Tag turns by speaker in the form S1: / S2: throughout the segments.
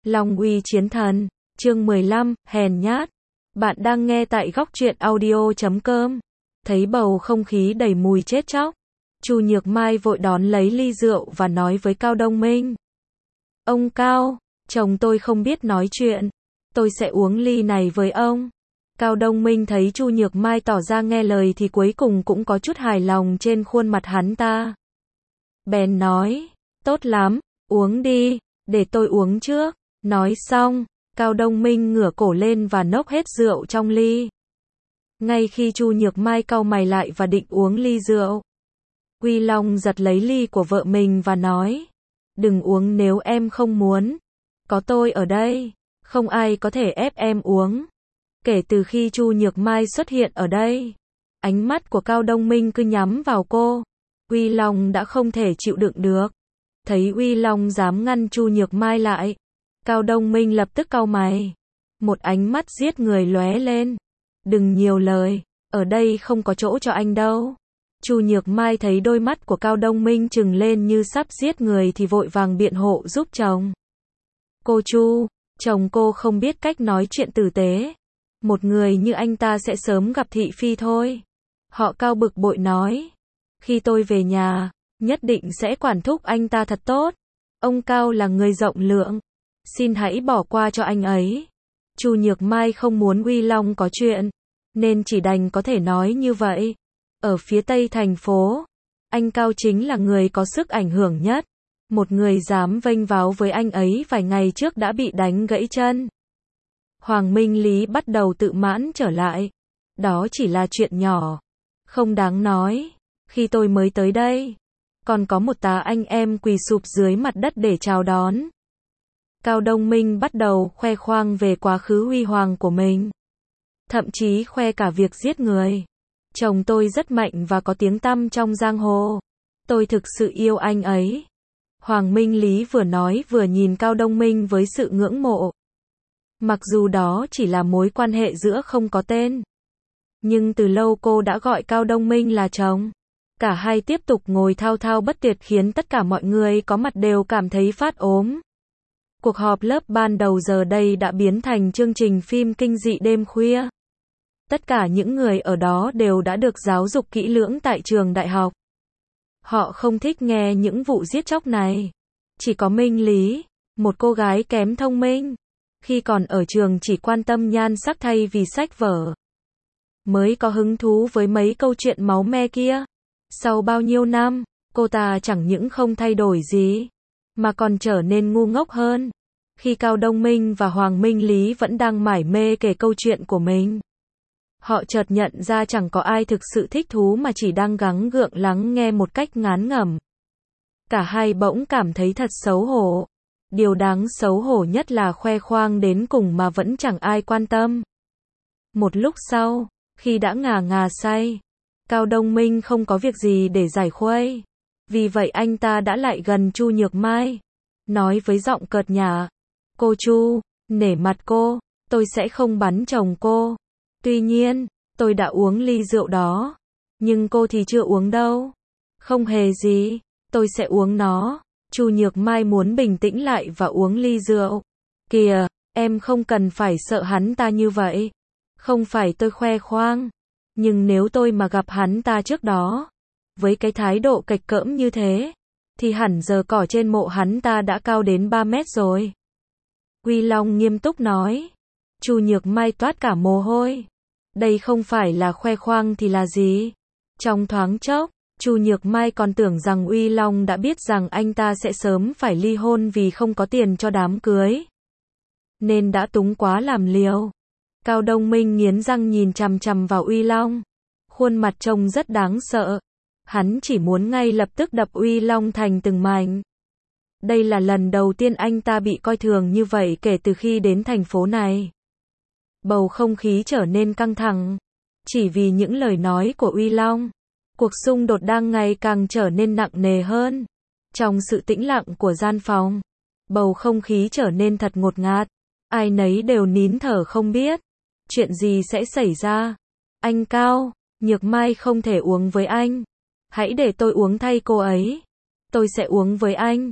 S1: Long uy chiến thần, chương 15, hèn nhát. Bạn đang nghe tại góc truyện audio.com. Thấy bầu không khí đầy mùi chết chóc, Chu Nhược Mai vội đón lấy ly rượu và nói với Cao Đông Minh. Ông Cao, chồng tôi không biết nói chuyện, tôi sẽ uống ly này với ông. Cao Đông Minh thấy Chu Nhược Mai tỏ ra nghe lời thì cuối cùng cũng có chút hài lòng trên khuôn mặt hắn ta. Bèn nói, tốt lắm, uống đi, để tôi uống trước. Nói xong, Cao Đông Minh ngửa cổ lên và nốc hết rượu trong ly. Ngay khi Chu Nhược Mai cau mày lại và định uống ly rượu, Quy Long giật lấy ly của vợ mình và nói, đừng uống nếu em không muốn. Có tôi ở đây, không ai có thể ép em uống. Kể từ khi Chu Nhược Mai xuất hiện ở đây, ánh mắt của Cao Đông Minh cứ nhắm vào cô. Quy Long đã không thể chịu đựng được. Thấy Quy Long dám ngăn Chu Nhược Mai lại, Cao Đông Minh lập tức cau mày. Một ánh mắt giết người lóe lên. Đừng nhiều lời, ở đây không có chỗ cho anh đâu. Chu Nhược Mai thấy đôi mắt của Cao Đông Minh trừng lên như sắp giết người thì vội vàng biện hộ giúp chồng. Cô Chu, chồng cô không biết cách nói chuyện tử tế. Một người như anh ta sẽ sớm gặp thị phi thôi. Họ Cao bực bội nói. Khi tôi về nhà, nhất định sẽ quản thúc anh ta thật tốt. Ông Cao là người rộng lượng. Xin hãy bỏ qua cho anh ấy. Chu Nhược Mai không muốn Quy Long có chuyện, nên chỉ đành có thể nói như vậy. Ở phía tây thành phố, anh Cao chính là người có sức ảnh hưởng nhất. Một người dám vênh váo với anh ấy vài ngày trước đã bị đánh gãy chân. Hoàng Minh Lý bắt đầu tự mãn trở lại. Đó chỉ là chuyện nhỏ, không đáng nói. Khi tôi mới tới đây, còn có một tá anh em quỳ sụp dưới mặt đất để chào đón. Cao Đông Minh bắt đầu khoe khoang về quá khứ huy hoàng của mình. Thậm chí khoe cả việc giết người. Chồng tôi rất mạnh và có tiếng tăm trong giang hồ. Tôi thực sự yêu anh ấy. Hoàng Minh Lý vừa nói vừa nhìn Cao Đông Minh với sự ngưỡng mộ. Mặc dù đó chỉ là mối quan hệ giữa không có tên, nhưng từ lâu cô đã gọi Cao Đông Minh là chồng. Cả hai tiếp tục ngồi thao thao bất tuyệt khiến tất cả mọi người có mặt đều cảm thấy phát ốm. Cuộc họp lớp ban đầu giờ đây đã biến thành chương trình phim kinh dị đêm khuya. Tất cả những người ở đó đều đã được giáo dục kỹ lưỡng tại trường đại học. Họ không thích nghe những vụ giết chóc này. Chỉ có Minh Lý, một cô gái kém thông minh, khi còn ở trường chỉ quan tâm nhan sắc thay vì sách vở, mới có hứng thú với mấy câu chuyện máu me kia. Sau bao nhiêu năm, cô ta chẳng những không thay đổi gì, mà còn trở nên ngu ngốc hơn. Khi Cao Đông Minh và Hoàng Minh Lý vẫn đang mải mê kể câu chuyện của mình, họ chợt nhận ra chẳng có ai thực sự thích thú mà chỉ đang gắng gượng lắng nghe một cách ngán ngẩm. Cả hai bỗng cảm thấy thật xấu hổ. Điều đáng xấu hổ nhất là khoe khoang đến cùng mà vẫn chẳng ai quan tâm. Một lúc sau, khi đã ngà ngà say, Cao Đông Minh không có việc gì để giải khuây. Vì vậy anh ta đã lại gần Chu Nhược Mai, nói với giọng cợt nhả. Cô Chu, nể mặt cô, tôi sẽ không bắn chồng cô. Tuy nhiên, tôi đã uống ly rượu đó, nhưng cô thì chưa uống đâu. Không hề gì, tôi sẽ uống nó. Chu Nhược Mai muốn bình tĩnh lại và uống ly rượu. Kìa, em không cần phải sợ hắn ta như vậy. Không phải tôi khoe khoang, nhưng nếu tôi mà gặp hắn ta trước đó, với cái thái độ kệch cỡm như thế, thì hẳn giờ cỏ trên mộ hắn ta đã cao đến 3 mét rồi. Quy Long nghiêm túc nói. Chu Nhược Mai toát cả mồ hôi. Đây không phải là khoe khoang thì là gì? Trong thoáng chốc, Chu Nhược Mai còn tưởng rằng Uy Long đã biết rằng anh ta sẽ sớm phải ly hôn vì không có tiền cho đám cưới, nên đã túng quá làm liều. Cao Đông Minh nghiến răng nhìn chằm chằm vào Uy Long. Khuôn mặt trông rất đáng sợ. Hắn chỉ muốn ngay lập tức đập Uy Long thành từng mảnh. Đây là lần đầu tiên anh ta bị coi thường như vậy kể từ khi đến thành phố này. Bầu không khí trở nên căng thẳng, chỉ vì những lời nói của Uy Long. Cuộc xung đột đang ngày càng trở nên nặng nề hơn. Trong sự tĩnh lặng của gian phòng, bầu không khí trở nên thật ngột ngạt. Ai nấy đều nín thở không biết chuyện gì sẽ xảy ra. Anh Cao, Nhược Mai không thể uống với anh. Hãy để tôi uống thay cô ấy. Tôi sẽ uống với anh.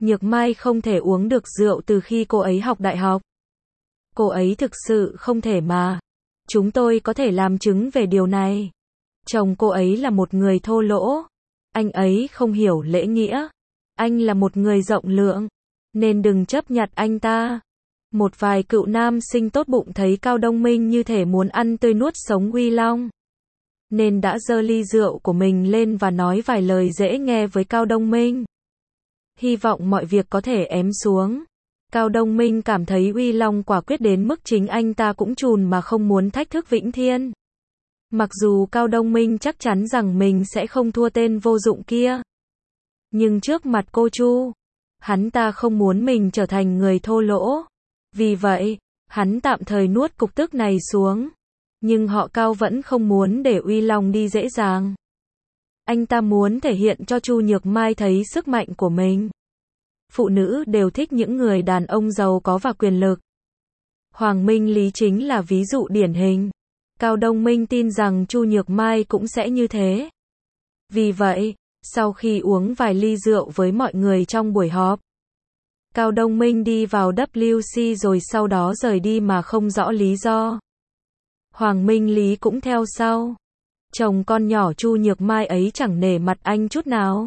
S1: Nhược Mai không thể uống được rượu từ khi cô ấy học đại học. Cô ấy thực sự không thể mà. Chúng tôi có thể làm chứng về điều này. Chồng cô ấy là một người thô lỗ. Anh ấy không hiểu lễ nghĩa. Anh là một người rộng lượng. Nên đừng chấp nhận anh ta. Một vài cựu nam sinh tốt bụng thấy Cao Đông Minh như thể muốn ăn tươi nuốt sống Uy Long. Nên đã giơ ly rượu của mình lên và nói vài lời dễ nghe với Cao Đông Minh. Hy vọng mọi việc có thể ém xuống. Cao Đông Minh cảm thấy Uy Long quả quyết đến mức chính anh ta cũng chùn mà không muốn thách thức Vĩnh Thiên. Mặc dù Cao Đông Minh chắc chắn rằng mình sẽ không thua tên vô dụng kia. Nhưng trước mặt cô Chu, hắn ta không muốn mình trở thành người thô lỗ. Vì vậy, hắn tạm thời nuốt cục tức này xuống. Nhưng họ Cao vẫn không muốn để Uy Long đi dễ dàng. Anh ta muốn thể hiện cho Chu Nhược Mai thấy sức mạnh của mình. Phụ nữ đều thích những người đàn ông giàu có và quyền lực. Hoàng Minh Lý chính là ví dụ điển hình. Cao Đông Minh tin rằng Chu Nhược Mai cũng sẽ như thế. Vì vậy, sau khi uống vài ly rượu với mọi người trong buổi họp, Cao Đông Minh đi vào WC rồi sau đó rời đi mà không rõ lý do. Hoàng Minh Lý cũng theo sau. Chồng con nhỏ Chu Nhược Mai ấy chẳng nể mặt anh chút nào.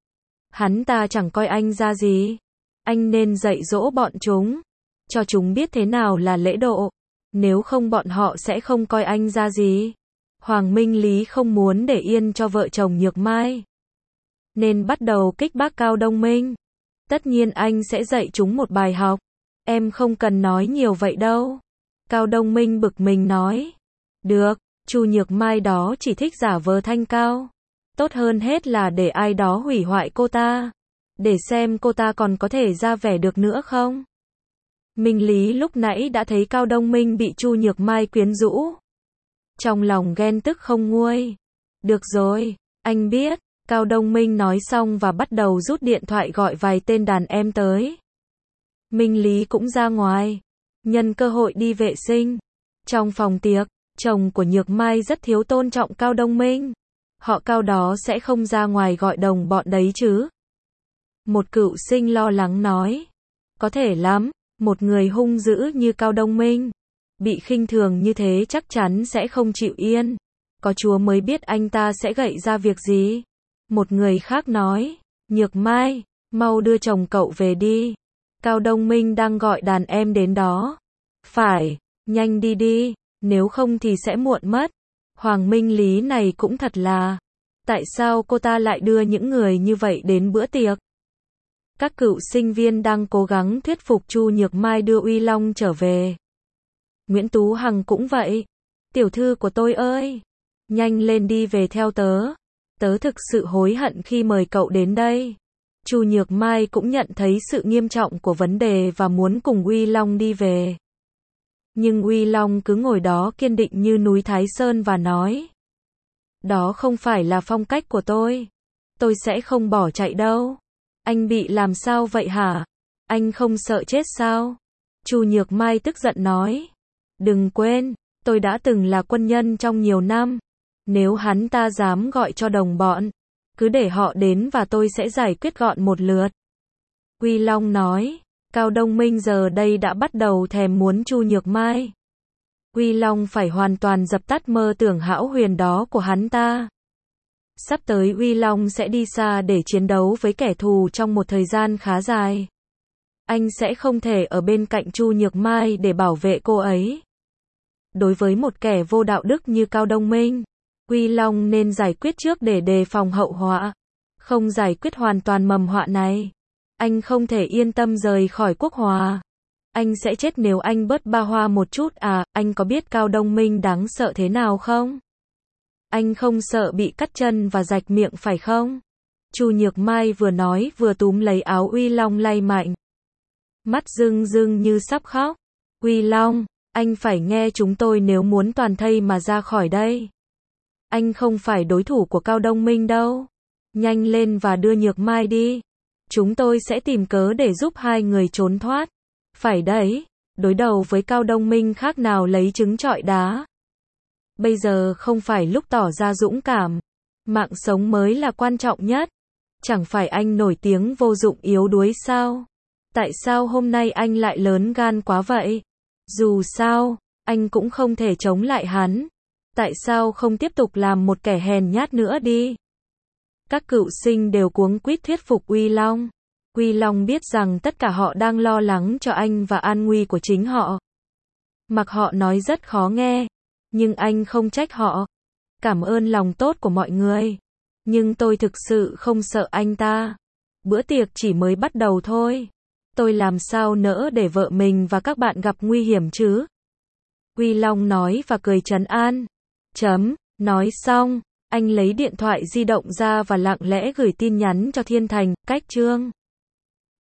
S1: Hắn ta chẳng coi anh ra gì. Anh nên dạy dỗ bọn chúng, cho chúng biết thế nào là lễ độ. Nếu không bọn họ sẽ không coi anh ra gì. Hoàng Minh Lý không muốn để yên cho vợ chồng Nhược Mai, nên bắt đầu kích bác Cao Đông Minh. Tất nhiên anh sẽ dạy chúng một bài học. Em không cần nói nhiều vậy đâu. Cao Đông Minh bực mình nói. Được, Chu Nhược Mai đó chỉ thích giả vờ thanh cao. Tốt hơn hết là để ai đó hủy hoại cô ta. Để xem cô ta còn có thể ra vẻ được nữa không. Minh Lý lúc nãy đã thấy Cao Đông Minh bị Chu Nhược Mai quyến rũ. Trong lòng ghen tức không nguôi. Được rồi, anh biết. Cao Đông Minh nói xong và bắt đầu rút điện thoại gọi vài tên đàn em tới. Minh Lý cũng ra ngoài, nhân cơ hội đi vệ sinh. Trong phòng tiệc, chồng của Nhược Mai rất thiếu tôn trọng Cao Đông Minh. Họ Cao đó sẽ không ra ngoài gọi đồng bọn đấy chứ. Một cựu sinh lo lắng nói. Có thể lắm, một người hung dữ như Cao Đông Minh, bị khinh thường như thế chắc chắn sẽ không chịu yên. Có Chúa mới biết anh ta sẽ gậy ra việc gì. Một người khác nói. Nhược Mai, mau đưa chồng cậu về đi. Cao Đông Minh đang gọi đàn em đến đó. Phải, nhanh đi đi, nếu không thì sẽ muộn mất. Hoàng Minh Lý này cũng thật là. Tại sao cô ta lại đưa những người như vậy đến bữa tiệc? Các cựu sinh viên đang cố gắng thuyết phục Chu Nhược Mai đưa Uy Long trở về. Nguyễn Tú Hằng cũng vậy. Tiểu thư của tôi ơi, nhanh lên đi về theo tớ. Tớ thực sự hối hận khi mời cậu đến đây. Chu Nhược Mai cũng nhận thấy sự nghiêm trọng của vấn đề và muốn cùng Uy Long đi về. Nhưng Uy Long cứ ngồi đó kiên định như núi Thái Sơn và nói. Đó không phải là phong cách của tôi. Tôi sẽ không bỏ chạy đâu. Anh bị làm sao vậy hả? Anh không sợ chết sao? Chu Nhược Mai tức giận nói. Đừng quên, tôi đã từng là quân nhân trong nhiều năm. Nếu hắn ta dám gọi cho đồng bọn, cứ để họ đến và tôi sẽ giải quyết gọn một lượt. Uy Long nói. Cao Đông Minh giờ đây đã bắt đầu thèm muốn Chu Nhược Mai. Uy Long phải hoàn toàn dập tắt mơ tưởng hão huyền đó của hắn ta. Sắp tới Uy Long sẽ đi xa để chiến đấu với kẻ thù trong một thời gian khá dài. Anh sẽ không thể ở bên cạnh Chu Nhược Mai để bảo vệ cô ấy. Đối với một kẻ vô đạo đức như Cao Đông Minh, Uy Long nên giải quyết trước để đề phòng hậu họa. Không giải quyết hoàn toàn mầm họa này, anh không thể yên tâm rời khỏi Quốc Hòa. Anh sẽ chết nếu anh bớt ba hoa một chút à. Anh có biết Cao Đông Minh đáng sợ thế nào không? Anh không sợ bị cắt chân và rạch miệng phải không? Chu Nhược Mai vừa nói vừa túm lấy áo Uy Long lay mạnh. Mắt rưng rưng như sắp khóc. Uy Long, anh phải nghe chúng tôi nếu muốn toàn thây mà ra khỏi đây. Anh không phải đối thủ của Cao Đông Minh đâu. Nhanh lên và đưa Nhược Mai đi. Chúng tôi sẽ tìm cớ để giúp hai người trốn thoát. Phải đấy, đối đầu với Cao Đông Minh khác nào lấy trứng trọi đá. Bây giờ không phải lúc tỏ ra dũng cảm. Mạng sống mới là quan trọng nhất. Chẳng phải anh nổi tiếng vô dụng yếu đuối sao? Tại sao hôm nay anh lại lớn gan quá vậy? Dù sao, anh cũng không thể chống lại hắn. Tại sao không tiếp tục làm một kẻ hèn nhát nữa đi? Các cựu sinh đều cuống quýt thuyết phục Uy Long. Uy Long biết rằng tất cả họ đang lo lắng cho anh và an nguy của chính họ. Mặc họ nói rất khó nghe, nhưng anh không trách họ. Cảm ơn lòng tốt của mọi người. Nhưng tôi thực sự không sợ anh ta. Bữa tiệc chỉ mới bắt đầu thôi. Tôi làm sao nỡ để vợ mình và các bạn gặp nguy hiểm chứ? Uy Long nói và cười trấn an. Nói xong, anh lấy điện thoại di động ra và lặng lẽ gửi tin nhắn cho Thiên Thành, cách Trương.